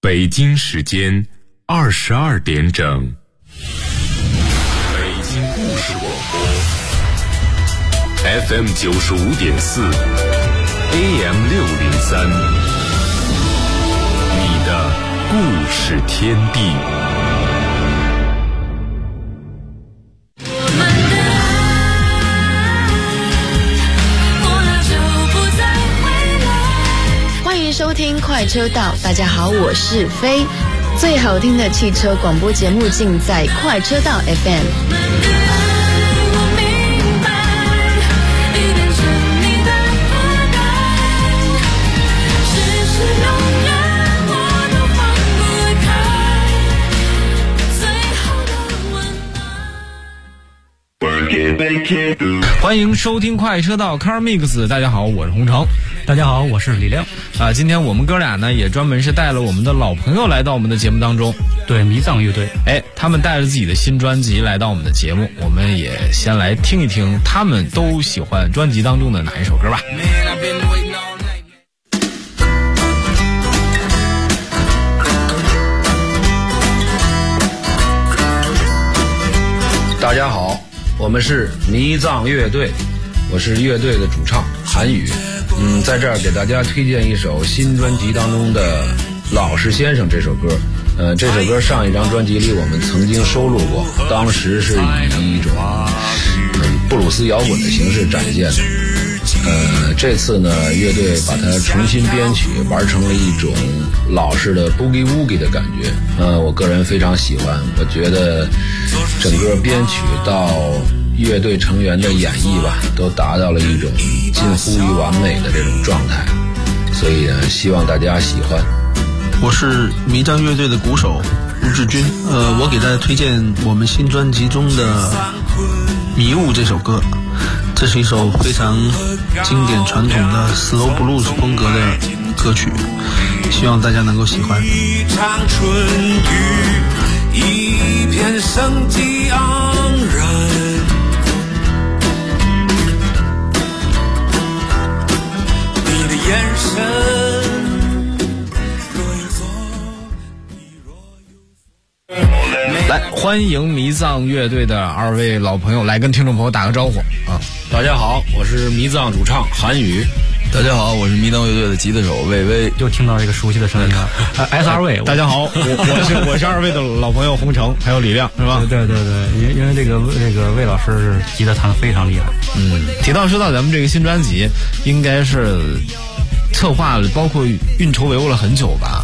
北京时间22点整。北京故事广播 FM 95.4 AM 603，你的故事天地。 收听快车道，大家好，我是飞。最好听的汽车广播节目尽在快车道 FM。 欢迎收听快车道 Car Mix， 大家好，我是洪城。 大家好，我是李亮。 今天我们哥俩呢也专门是带了我们的老朋友来到我们的节目当中。 对，迷藏乐队。 他们带着自己的新专辑来到我们的节目，我们也先来听一听他们都喜欢专辑当中的哪一首歌吧。 大家好，我们是迷藏乐队，我是乐队的主唱韩宇。在这儿给大家推荐一首新专辑当中的《老实先生》这首歌。这首歌上一张专辑里我们曾经收录过，当时是以一种布鲁斯摇滚的形式展现的。这次呢，乐队把它重新编曲，玩成了一种老式的 boogie woogie 的感觉。我个人非常喜欢，我觉得整个编曲到乐队成员的演绎吧，都达到了一种近乎于完美的这种状态，所以呢，希望大家喜欢。 我是迷藏乐队的鼓手吴志军，我给大家推荐我们新专辑中的《迷雾》这首歌。这是一首非常经典传统的 slow blues 风格的歌曲，希望大家能够喜欢。 一场春雨，一片生机盎然，你的眼神来，欢迎迷藏乐队的二位老朋友来跟听众朋友打个招呼啊！ 大家好，我是迷藏主唱韩宇。 大家好，我是迷藏乐队的吉他手魏巍。 又听到这个熟悉的声音了，SRV。 大家好，我是二位的老朋友洪城，还有李亮，是吧？ 对，因为这个魏老师吉他弹得非常厉害。 说到咱们这个新专辑，应该是策划了，包括运筹帷幄了很久吧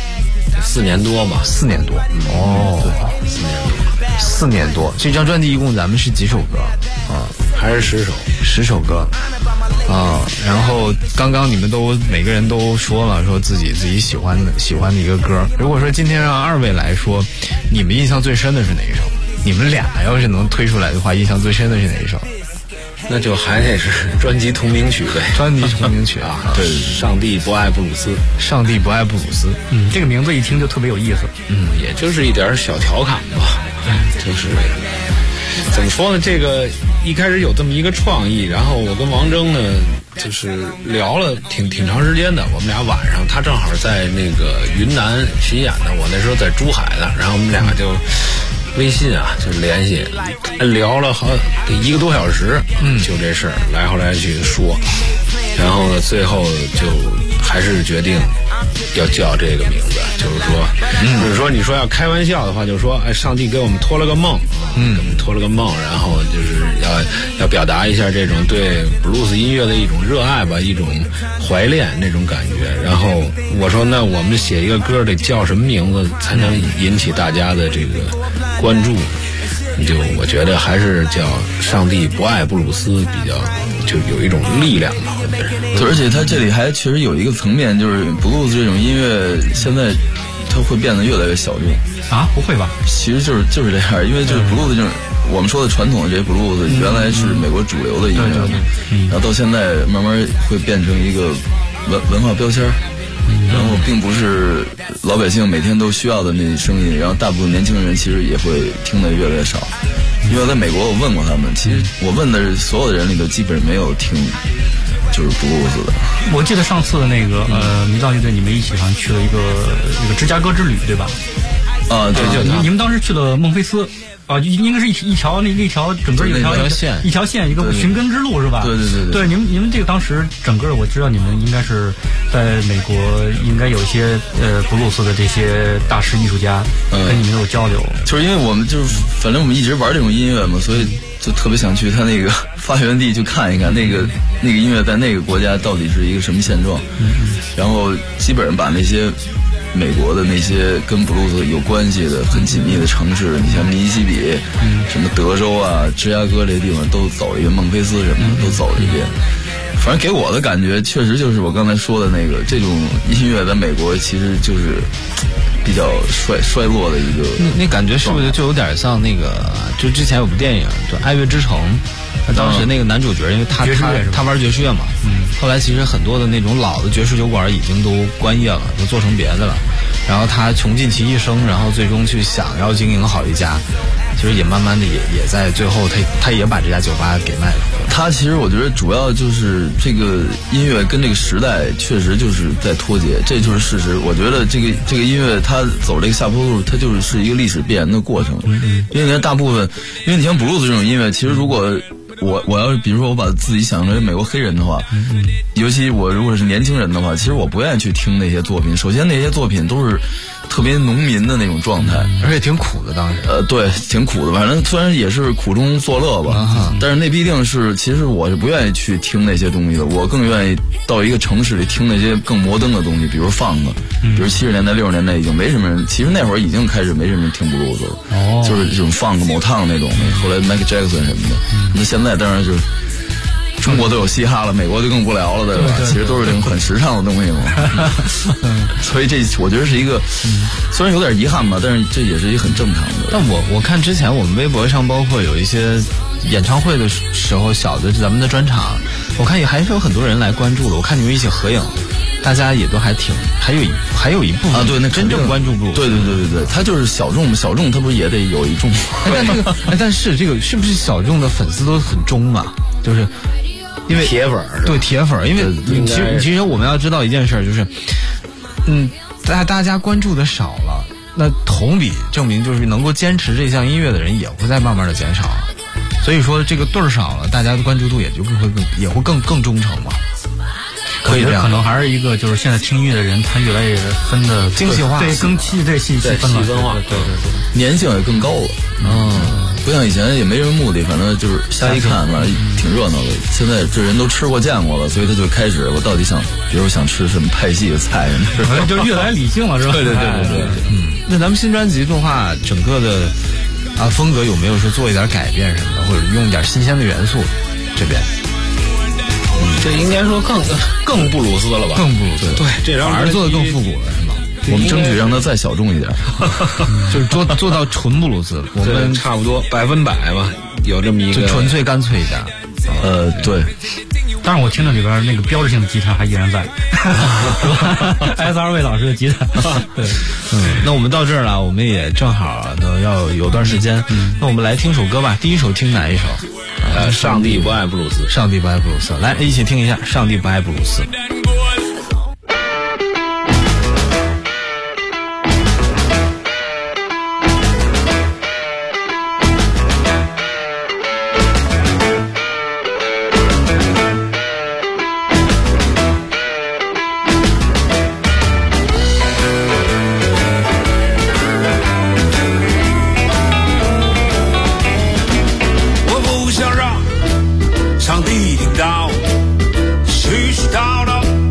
？4年多吧 ，4年多。4年多。这张专辑一共咱们是几首歌啊？ 还是10首歌啊。然后刚刚你们都每个人都说了，说自己喜欢的一个歌。如果说今天让二位来说，你们印象最深的是哪一首？你们俩要是能推出来的话，印象最深的是哪一首？ 那就还得是专辑同名曲呗。 专辑同名曲啊， 对，上帝不爱布鲁斯。 上帝不爱布鲁斯。 这个名字一听就特别有意思。 也就是一点小调侃吧。就是怎么说呢？这个一开始有这么一个创意，然后我跟王铮呢，就是聊了挺长时间的。我们俩晚上，他正好在那个云南巡演呢，我那时候在珠海呢，然后我们俩就微信啊就联系，聊了得1个多小时，就这事儿来回来去说，然后呢，最后就还是决定要叫这个名字，就是说你说要开玩笑的话，就是说，上帝给我们托了个梦，给我们托了个梦，然后就是要表达一下这种对布鲁斯音乐的一种热爱吧，一种怀恋那种感觉。然后我说，那我们写一个歌得叫什么名字才能引起大家的这个关注？我觉得还是叫上帝不爱布鲁斯比较就有一种力量吧。 对，而且它这里还确实有一个层面，就是布鲁斯这种音乐现在它会变得越来越小众啊？不会吧？ 其实就是这样，因为就是布鲁斯这种我们说的传统的这些布鲁斯，原来是美国主流的音乐，然后到现在慢慢会变成一个文化标签。然后并不是老百姓每天都需要的那声音，然后大部分年轻人其实也会听得越来越少。因为在美国我问过他们，其实我问的所有的人里头基本没有听，就就是布鲁斯的。 我记得上次那个迷藏乐队你们一起好像去了一个芝加哥之旅，对吧？ 啊，对， 你们当时去了孟菲斯。啊，应该是一条那条整个一条线一个寻根之路是吧？ 对。 对，你们这个当时整个我知道你们应该是在美国应该有一些布鲁斯的这些大师艺术家跟你们有交流。 就是因为我们反正我们一直玩这种音乐嘛，所以就特别想去他那个发源地去看一看那个音乐在那个国家到底是一个什么现状。然后基本上把那些美国的那些跟布鲁斯有关系的很紧密的城市，你像密西西比，什么德州啊、芝加哥这些地方都走一遍，孟菲斯什么的都走了一遍。反正给我的感觉，确实就是我刚才说的那个，这种音乐在美国其实就是比较衰落的一个。 那感觉是不是就有点像那个，就之前有部电影就《爱乐之城》，当时那个男主角，因为他玩爵士乐嘛，后来其实很多的那种老的爵士酒馆已经都关业了，都做成别的了。然后他穷尽其一生，然后最终去想要经营好一家，其实也慢慢的也在最后他也把这家酒吧给卖了。 他其实我觉得主要就是这个音乐跟这个时代确实就是在脱节，这就是事实。我觉得这个音乐它走这个下坡路，它就是一个历史必然的过程。因为你看大部分，因为你像布鲁斯这种音乐，其实如果我要是比如说我把自己想成美国黑人的话，尤其我如果是年轻人的话，其实我不愿意去听那些作品。首先那些作品都是特别农民的那种状态， 而且挺苦的。当时对，挺苦的。反正虽然也是苦中作乐吧，但是那必定是，其实我是不愿意去听那些东西的。我更愿意到一个城市里听那些更摩登的东西，比如放的，比如70年代、60年代已经没什么人，其实那会儿已经开始没什么人听布鲁斯了，就是这种放个Motown那种的，后来 Michael Jackson 什么的。那现在当然就是中国都有嘻哈了，美国就更不聊了，对吧？其实都是这种很时尚的东西嘛。所以这我觉得是一个，虽然有点遗憾吧，但是这也是一个很正常的。 但我看之前我们微博上包括有一些演唱会的时候小的咱们的专场，我看也还是有很多人来关注了。我看你们一起合影，大家也都还有一部分啊，对，那真正关注布鲁斯。 对，他就是小众，他不是也得有一众？ 但是这个是不是小众的粉丝都很忠嘛？就是因为铁粉， 对铁粉，因为其实我们要知道一件事，就是大家关注的少了，那同比证明就是能够坚持这项音乐的人也会在慢慢的减少啊。所以说这个对儿少了，大家的关注度也会更忠诚嘛。 可以这样，可能还是一个就是现在听音乐的人，他越来越分的精细化， 对，更细分化，对， 粘性也更高了。不像以前也没什么目的，反正就是瞎一看，反正挺热闹的。现在这人都吃过见过了，所以他就开始我到底想，比如想吃什么派系的菜， 就越来理性了，是吧？ 对。 那咱们新专辑的话，整个的风格有没有说做一点改变什么的，或者用一点新鲜的元素？这边， 这应该说更布鲁斯了吧？ 更布鲁斯， 对，这反而做的更复古了，是吗？ 我们争取让它再小众一点， 就是做到纯布鲁斯，我们差不多100%吧，有这么一个， 就纯粹干脆一点。 对。 但是我听着里边那个标志性的吉他还依然在，SRV 老师的吉他。对， 那我们到这儿了，我们也正好呢要有段时间，那我们来听首歌吧。第一首听哪一首？ 上帝不爱布鲁斯。 上帝不爱布鲁斯，来一起听一下《上帝不爱布鲁斯》。 上帝听到，絮絮叨叨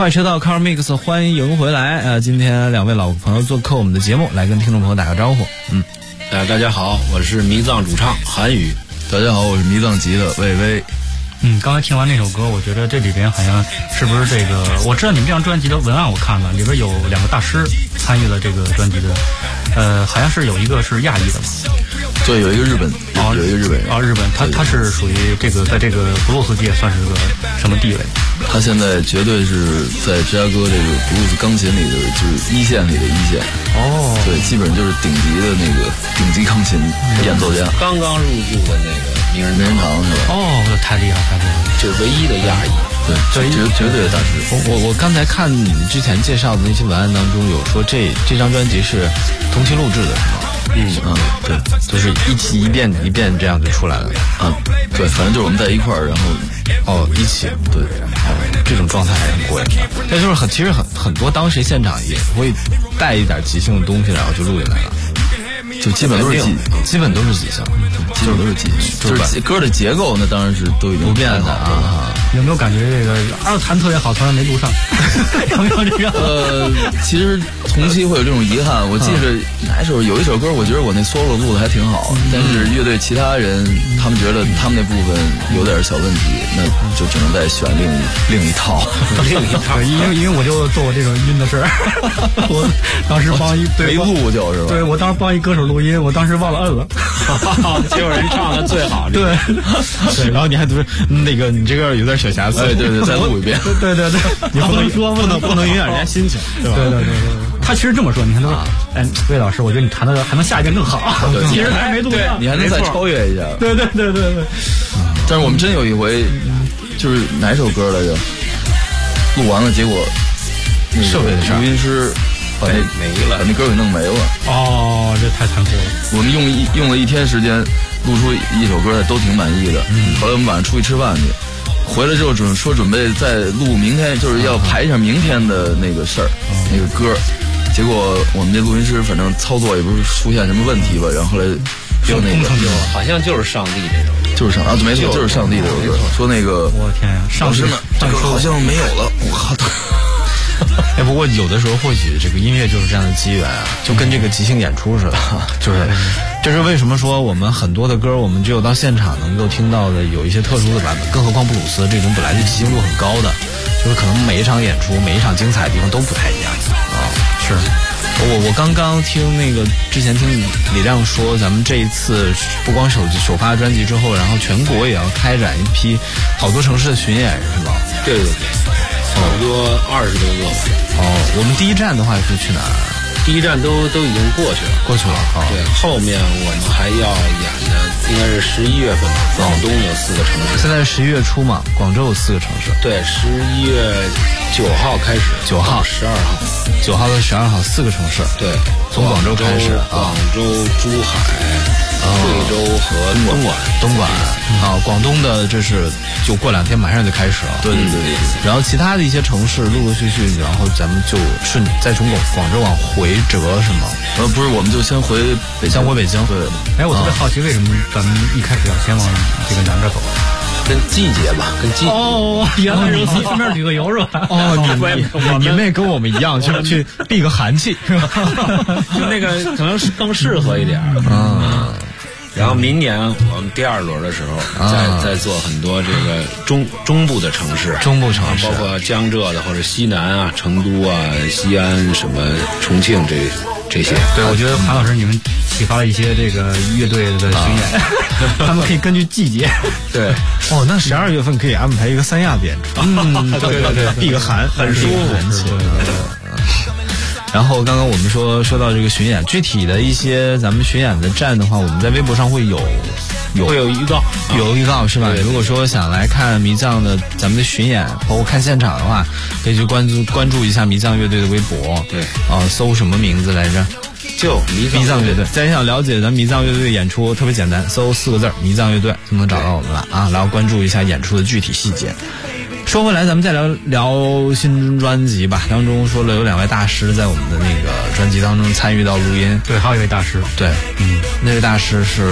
快车道 Car Mix 欢迎回来。今天两位老朋友做客我们的节目，来跟听众朋友打个招呼。 大家好，我是迷藏主唱韩宇。 大家好，我是迷藏级的魏巍。 刚才听完那首歌，我觉得这里边好像是不是这个？我知道你们这张专辑的文案我看了，里边有2个大师参与了这个专辑的，好像是有一个是亚裔的嘛。 对，有一个日本，有一个日本人。 日本，他是属于这个在这个布鲁斯界算是个什么地位？ 他现在绝对是在芝加哥这个布鲁斯钢琴里的就是一线里的一线。对，基本上就是顶级的那个顶级钢琴演奏家。 刚刚入驻的那个名人堂是吧？ 太厉害， 就是唯一的亚裔。 对，绝对的大师。 我刚才看你们之前介绍的那些文案当中有说这张专辑是同期录制的，是吗？ 对， 就是一起一遍这样就出来了。 对，反正就是我们在一块儿，然后一起， 对， 这种状态还挺过瘾的。但就是其实很多当时现场也会带一点即兴的东西，然后就录进来了。 就基本都是即兴， 基本都是即兴， 就是歌的结构那当然是都已经不变的啊。 有没有感觉这个弹特别好，突然没录上？有没有这个？ 其实同期会有这种遗憾。我记着有一首歌，我觉得我那 solo 录的还挺好，但是乐队其他人他们觉得他们那部分有点小问题，那就只能再选另一套。 因为我就做过这种晕的事儿。我当时帮没录就是吧？ 对，我当时帮一歌手录音，我当时忘了摁了， 结果人唱的最好。 对，然后你还读那个你这个有点小瑕疵， 对，再录一遍。 对， 你不能影响人家心情，对吧？ 对。他其实这么说，你看他说，魏老师，我觉得你弹的还能下一遍更好，其实还没录上， 你还能再超越一下。 对。 但是我们真有一回，就是哪首歌来着？录完了，结果设备的事， 录音师把那歌给弄没了。 这太残酷了。 我们用了1天时间录出一首歌，都挺满意的。后来我们晚上出去吃饭去，回来之后准备再录明天，就是要排一下明天的那个事儿，那个歌。结果我们这录音师反正操作也不是出现什么问题吧，然后后来说那个好像就是上帝这种， 就是没错，就是上帝这首歌。说那个我天呀， 老师们这个好像没有了，我靠！ 不过有的时候或许这个音乐就是这样的机缘啊，就跟这个即兴演出似的，这是为什么说我们很多的歌我们只有到现场能够听到的有一些特殊的版本，更何况布鲁斯这种本来就即兴度很高的，就是可能每一场演出每一场精彩的地方都不太一样啊。是我刚刚听那个之前听李亮说，咱们这一次不光首发专辑之后，然后全国也要开展一批好多城市的巡演，是吧？ 对，差不多20多个吧。 我们第一站的话是去哪儿？ 第一站都已经过去了。对，后面我们还要演的应该是11月份，广东有4个城市。 现在是11月初嘛，广州有4个城市。 对11月9号开始 ，9号、 12号 ，9号到12号4个城市。 对， 从广州开始， 广州、珠海、贵州和东莞。广东的这是就过2天马上就开始了。 对。 然后其他的一些城市陆陆续续，然后咱们就再从广州往回折，是吗？ 不是，我们就先回北京。 对。 我特别好奇，为什么咱们一开始要先往这个南边走？ 跟季节吧，跟季节。 原来如此，顺便旅个游是吧？ 你们也跟我们一样，去避个寒气，是吧？ 就那个可能是更适合一点。然后明年我们第2轮的时候，再做很多这个中部的城市，包括江浙的或者西南啊、成都啊、西安、什么重庆这些。 对，我觉得韩老师你们启发了一些这个乐队的巡演，他们可以根据季节。 对。 那12月份可以安排一个3亚的演出。 对， 避个寒， 很舒服。 然后刚刚我们说到这个巡演，具体的一些咱们巡演的站的话，我们在微博上会有预告， 有预告是吧？ 对。 如果说想来看迷藏的咱们的巡演，包括看现场的话，可以去关注一下迷藏乐队的微博。 对。 搜什么名字来着？ 就迷藏乐队。再想了解咱迷藏乐队的演出，特别简单，搜4个字迷藏乐队就能找到我们了啊！然后关注一下演出的具体细节。说回来，咱们再聊新专辑吧。当中说了有2位大师在我们的那个专辑当中参与到录音。 对，还有一位大师。 对，那位大师是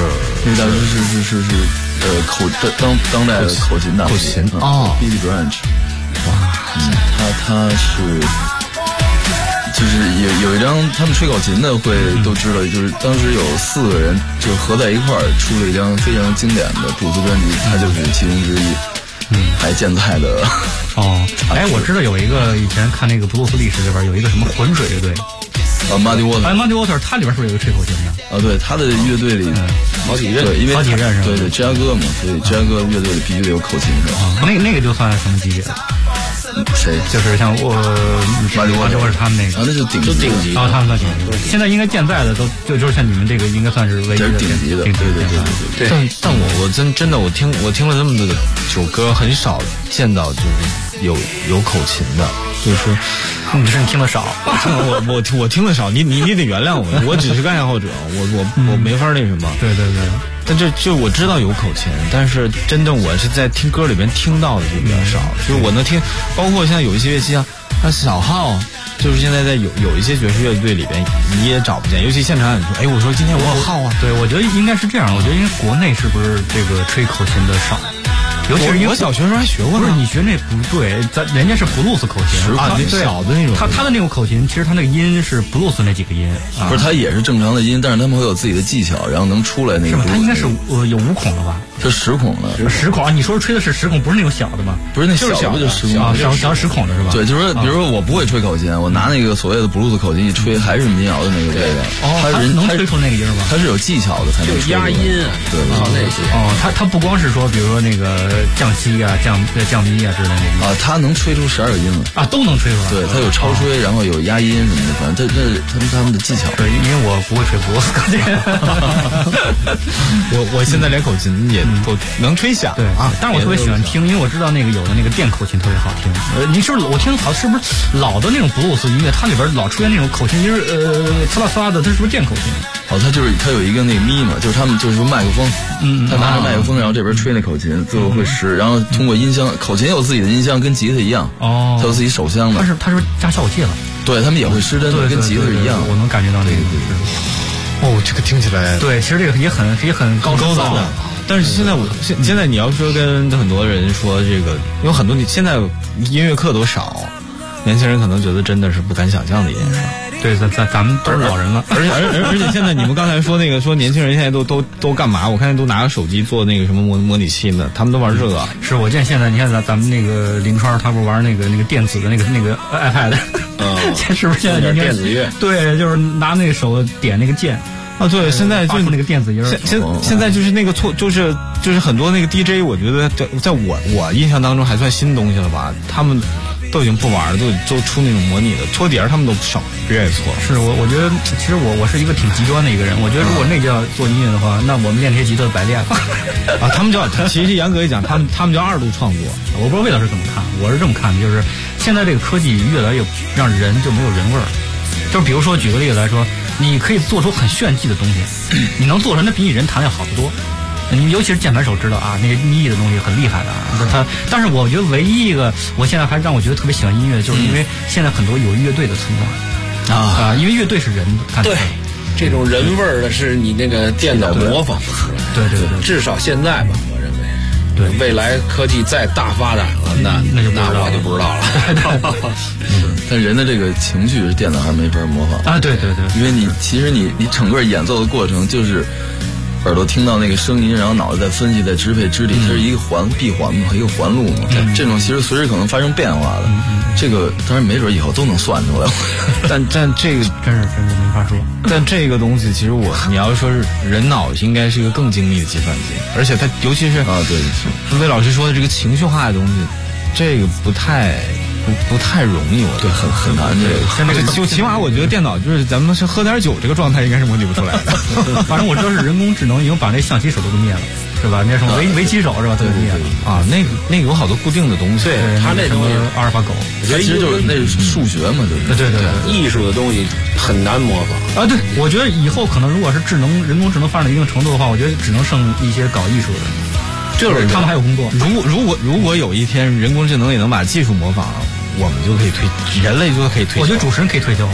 当代的口琴大师 Billy Branch。 哇， 他是。就是有一张他们吹口琴的会都知道，就是当时有4个人就合在一块儿出了一张非常经典的布鲁斯专辑，他就是其中之一，还健在的。 哦，哎，我知道有一个以前看那个布鲁斯历史里边有一个什么浑水乐队。 Muddy Water， Muddy Water， 它里边是不是有一个吹口琴的？ 对，他的乐队里好几任， 对，因为好几任是吧？ 对，芝加哥嘛，所以芝加哥乐队里必须得有口琴的。 那个就算什么级别的？ 谁？ 就是像Muddy Water 他们那个， 那就顶级。 他们算顶级。现在应该健在的都就是像你们这个应该算是唯一的顶级的，对。 但我真的我听了这么多首歌，很少见到就是有口琴的，就是。 你是听的少， 我听的少，你得原谅我，我只是个爱好者，我没法那什么。 对， 但就我知道有口琴，但是真正我是在听歌里边听到的就比较少。就是我能听，包括现在有一些乐器啊，那小号，就是现在在有一些爵士乐队里边你也找不见，尤其现场演出。哎，我说今天我有号啊， 对，我觉得应该是这样。我觉得因为国内是不是这个吹口琴的少？尤其是我小学时候还学过呢。 不是你学那不对，人家是布鲁斯口琴啊，小的那种。 他的那种口琴，其实他那个音是布鲁斯那几个音， 不是他也是正常的音，但是他们会有自己的技巧，然后能出来那个。 是吧？他应该是有5孔的吧？ 这10孔的。 10孔啊？你说吹的是10孔，不是那种小的吗？ 不是那小的就10孔啊，小10孔的是吧？ 对，就是说，比如说我不会吹口琴，我拿那个所谓的布鲁斯口琴一吹，还是民谣的那个味道。 他能吹出那个音吗？ 他是有技巧的才能吹。 压音啊， 对， 靠那些。 他不光是说，比如说那个降西啊、降咪啊之类的那个。他能吹出12个音来。 都能吹出来。 对，他有超吹，然后有压音什么的，反正他们的技巧。 对，因为我不会吹布鲁斯口琴。 我现在连口琴也都能吹响。 对啊，但是我特别喜欢听，因为我知道那个有的那个电口琴特别好听。你是不是我听好是不是老的那种布鲁斯音乐，它里边老出现那种口琴音呲啦呲啦的，它是不是电口琴？ 它有一个那个咪嘛，就是他们就是说麦克风，他拿着麦克风，然后这边吹那口琴，最后会实，然后通过音箱，口琴有自己的音箱，跟吉他一样，它有自己手箱的。 它是加效果器了。 对，他们也会失真的，跟吉他是一样。 我能感觉到这个。 这个听起来对，其实这个也很高档的。但是现在你要说跟很多人说这个，有很多现在音乐课都少，年轻人可能觉得真的是不敢想象的一件事。 对，咱们都是老人了， 而且现在你们刚才说那个说年轻人现在都干嘛？我看见都拿着手机做那个什么模拟器呢，他们都玩这个。 是我见现在你看咱们那个林川，他不是玩那个电子的那个 iPad， 是不是现在年轻人电子乐？ 对，就是拿那个手点那个键。 对，现在就是那个电子音。 现在就是那个就是很多那个 DJ， 我觉得在我印象当中还算新东西了吧？他们都已经不玩了，都出那种模拟的搓碟，他们都少不愿意搓。 是我觉得其实我是一个挺极端的一个人，我觉得如果那叫做音乐的话，那我们练这些吉他白练了。 他们叫其实严格一讲，他们叫2度创作。 我不知道魏老师怎么看，我是这么看的，就是现在这个科技越来越让人就没有人味儿。就是比如说举个例子来说，你可以做出很炫技的东西，你能做成那比你人弹要好得多。你尤其是键盘手知道啊，那个咪的东西很厉害的。但是我觉得唯一一个，我现在还让我觉得特别喜欢音乐，就是因为现在很多有乐队的存在因为乐队是人看的。 对，这种人味儿的是你那个电脑模仿不出来。 对， 至少现在吧，我认为。 对， 未来科技再大发展了，那我就不知道了。 但人的这个情绪是电脑还没法模仿啊！对， 因为其实你整个演奏的过程就是耳朵听到那个声音，然后脑子在分析，在支配肢体，它是一个闭环嘛，一个环路嘛。这种其实随时可能发生变化的，这个当然没准以后都能算出来。 但这个真是没法说。 但这个东西其实你要说是人脑应该是一个更精密的计算机，而且它尤其是魏老师说的这个情绪化的东西，这个不太容易，我对很难这个。 就起码我觉得电脑就是咱们是喝点酒这个状态应该是模拟不出来的。 反正我知道是人工智能已经把那象棋手都灭了，是吧？那什么围棋手是吧？都灭了啊。那个有好多固定的东西。 对，它那什么阿尔法狗， 其实就是那是数学嘛，就是对， 艺术的东西很难模仿啊。对，我觉得以后可能如果是人工智能发展到一定程度的话，我觉得只能剩一些搞艺术的人。就是他们还有工作。 如果有一天人工智能也能把技术模仿， 我们就可以人类就可以退休。 我觉得主持人可以退休了。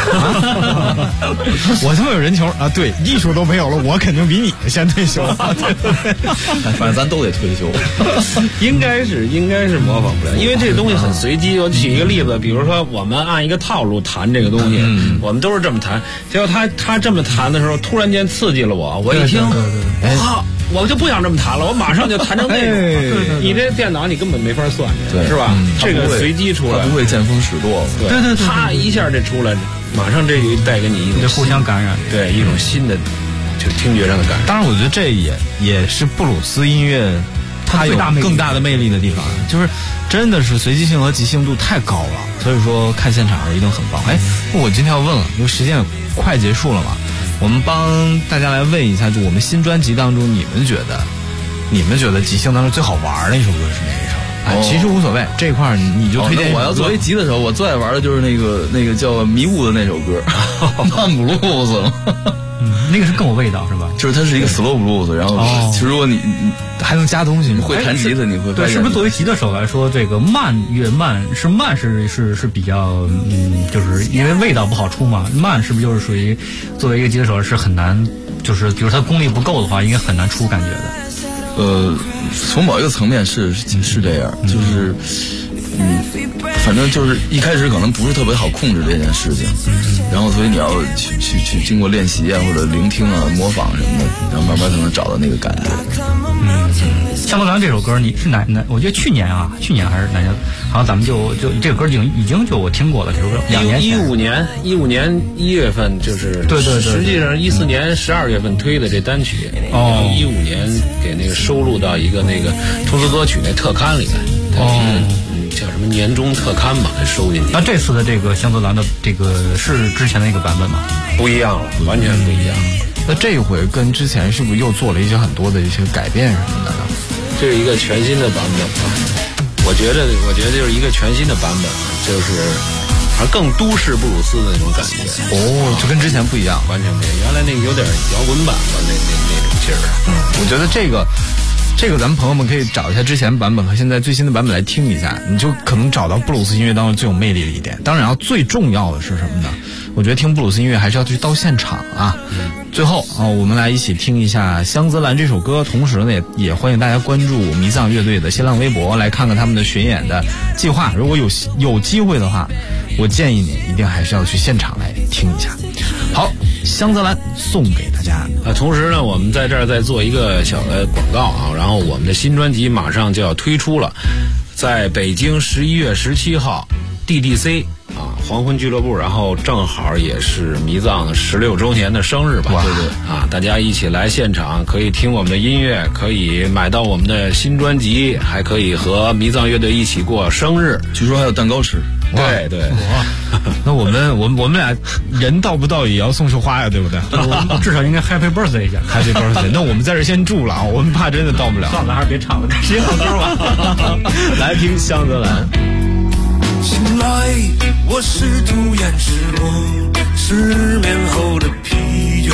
我他妈有人球啊！对，艺术都没有了，我肯定比你先退休。 反正咱都得退休。 应该是模仿不了，因为这个东西很随机。我举一个例子，比如说我们按一个套路弹这个东西，我们都是这么弹，结果他这么弹的时候，突然间刺激了我一听，哇！我就不想这么弹了，我马上就弹成那种。你这电脑你根本没法算，是吧？这个随机出来， 不会见风使舵。 对，啪一下这出来，马上这就带给你一种互相感染， 对一种新的就听觉上的感染。 当然，我觉得这也是布鲁斯音乐它有更大的魅力的地方，就是真的是随机性和即兴度太高了，所以说看现场一定很棒。我今天要问了，因为时间快结束了嘛。我们帮大家来问一下，就我们新专辑当中，你们觉得即兴当中最好玩的一首歌是哪一首？其实无所谓，这块你就推荐。 我要作为吉他手，我最爱玩的就是那个叫《迷雾》的那首歌，慢布鲁斯。 那个是更有味道是吧？ 就是它是一个 slow blues， 然后其实如果你还能加东西， 你会弹吉他，你会对，是不是作为吉他手来说，这个越慢是比较就是因为味道不好出嘛，慢是不是就是属于作为一个吉他手是很难，就是比如他功力不够的话，应该很难出感觉的。 从某一个层面是这样，就是反正就是一开始可能不是特别好控制这件事情，然后所以你要去经过练习啊，或者聆听啊、模仿什么的，然后慢慢才能找到那个感觉。 香格兰这首歌你是哪？我觉得去年还是哪年？好像咱们就这个歌已经我听过了，这首歌2年前。15年1月份就是对，实际上14年12月份推的这单曲，15年给那个收录到一个那个通俗歌曲那特刊里来。叫什么年终特刊吧，给收进去。那这次的这个香格兰的这个是之前的一个版本吗？不一样了，完全不一样。 那这一回跟之前是不是又做了一些很多的一些改变什么的呢？ 这是一个全新的版本吧？我觉得就是一个全新的版本，就是还更都市布鲁斯的那种感觉。 就跟之前不一样， 完全不一样。原来那个有点摇滚版的那种劲儿。 我觉得这个咱们朋友们可以找一下之前版本和现在最新的版本来听一下，你就可能找到布鲁斯音乐当中最有魅力的一点。当然最重要的是什么呢？我觉得听布鲁斯音乐还是要去到现场啊。最后我们来一起听一下香泽兰这首歌，同时呢也欢迎大家关注迷藏乐队的新浪微博，来看看他们的巡演的计划。如果有机会的话，我建议你一定还是要去现场来听一下。好，香泽兰送给大家。 同时呢，我们在这儿再做一个小的广告啊，然后我们的新专辑马上就要推出了，在北京11月17号 DDC 黄昏俱乐部，然后正好也是迷藏16周年的生日吧。对大家一起来现场，可以听我们的音乐，可以买到我们的新专辑，还可以和迷藏乐队一起过生日， 据说还有蛋糕吃。 对， 那我们俩人到不到也要送束花呀，对不对？ 至少应该 Happy Birthday 一下 ，Happy Birthday。那我们在这先住了我们怕真的到不了。 算了，还是别唱了，直接放歌吧。 来听香泽兰。 醒来，我试图掩饰我失眠后的疲倦。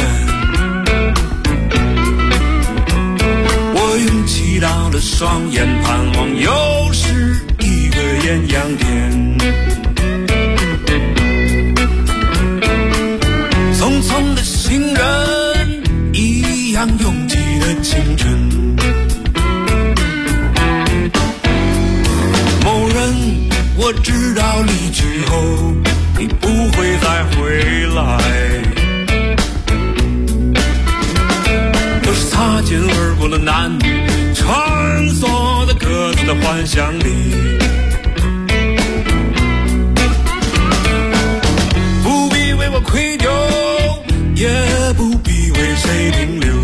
我用祈祷的双眼盼望，又是一个艳阳天。匆匆的行人，一样拥挤的青春。某人。我知道离去后你不会再回来，都是擦肩而过的男女，穿梭在各自的幻想里。不必为我愧疚，也不必为谁停留。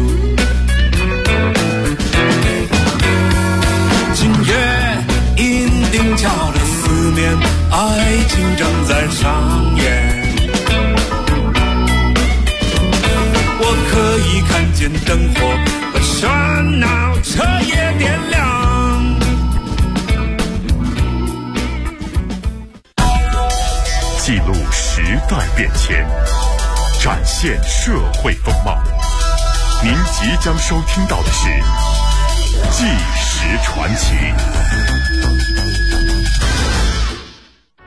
今夜银锭桥的思念，爱情正在上演。我可以看见灯火把喧闹彻夜点亮。 记录时代变迁，展现社会风貌。您即将收听到的是《纪实传奇》。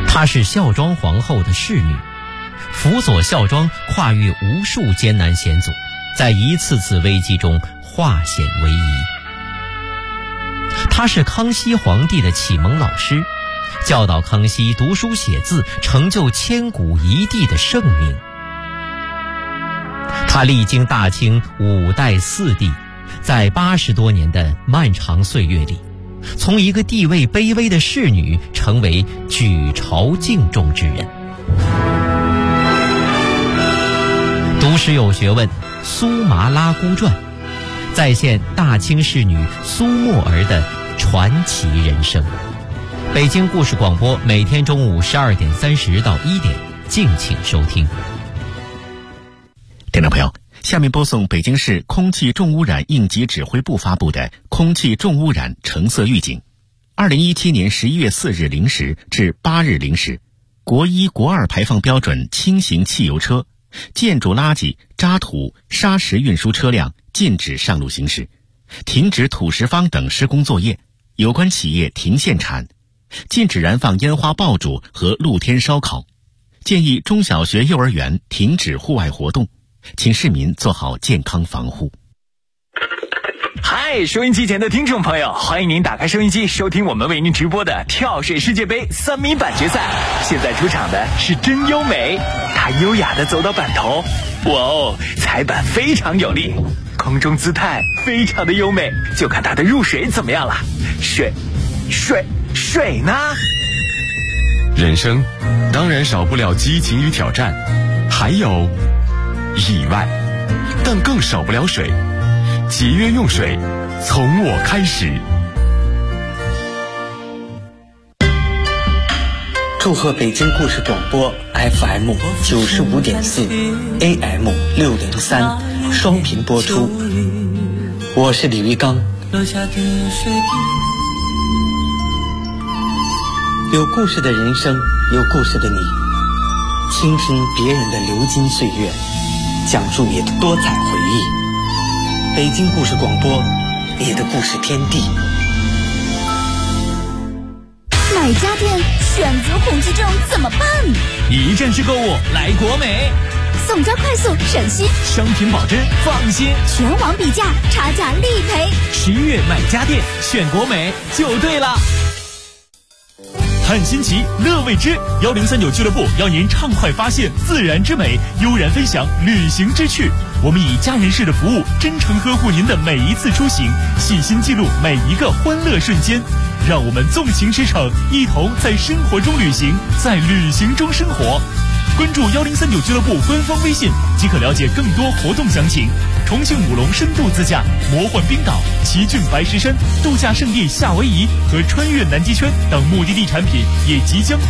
她是孝庄皇后的侍女，辅佐孝庄跨越无数艰难险阻，在一次次危机中化险为夷。她是康熙皇帝的启蒙老师，教导康熙读书写字，成就千古一帝的盛名。她历经大清5代4帝，在80多年的漫长岁月里，从一个地位卑微的侍女成为举朝敬重之人。读史有学问，苏麻拉姑传再现大清侍女苏沫儿的传奇人生。北京故事广播每天中午12点30到1点，敬请收听。 听众朋友，下面播送北京市空气重污染应急指挥部发布的空气重污染橙色预警。2017年11月4日0时至8日0时，国1、国2排放标准轻型汽油车、建筑垃圾、渣土、砂石运输车辆禁止上路行驶，停止土石方等施工作业，有关企业停限产，禁止燃放烟花爆竹和露天烧烤，建议中小学、幼儿园停止户外活动，请市民做好健康防护。 嗨，收音机前的听众朋友，欢迎您打开收音机收听我们为您直播的跳水世界杯3米板决赛。现在出场的是真优美，她优雅地走到板头，哇哦，踩板非常有力，空中姿态非常的优美，就看她的入水怎么样了。水呢？ 人生当然少不了激情与挑战，还有意外，但更少不了水。节约用水，从我开始。 祝贺北京故事广播 FM 95.4 AM 603双频播出。我是李玉刚。有故事的人生，有故事的你，倾听别人的流金岁月，讲述你的多彩回忆。北京故事广播，你的故事天地。 买家电选择恐惧症怎么办？ 一站式购物来国美， 送交快速省心， 商品保真放心， 全网比价，差价立赔。 11月买家电选国美就对了。看新奇，乐未知，1039俱乐部邀您畅快发现自然之美，悠然分享旅行之趣。我们以家人式的服务，真诚呵护您的每一次出行，细心记录每一个欢乐瞬间。让我们纵情驰骋，一同在生活中旅行，在旅行中生活。关注1039俱乐部官方微信，即可了解更多活动详情。重庆武隆深度自驾、魔幻冰岛、奇骏白石山、度假胜地夏威夷和穿越南极圈等目的地产品也即将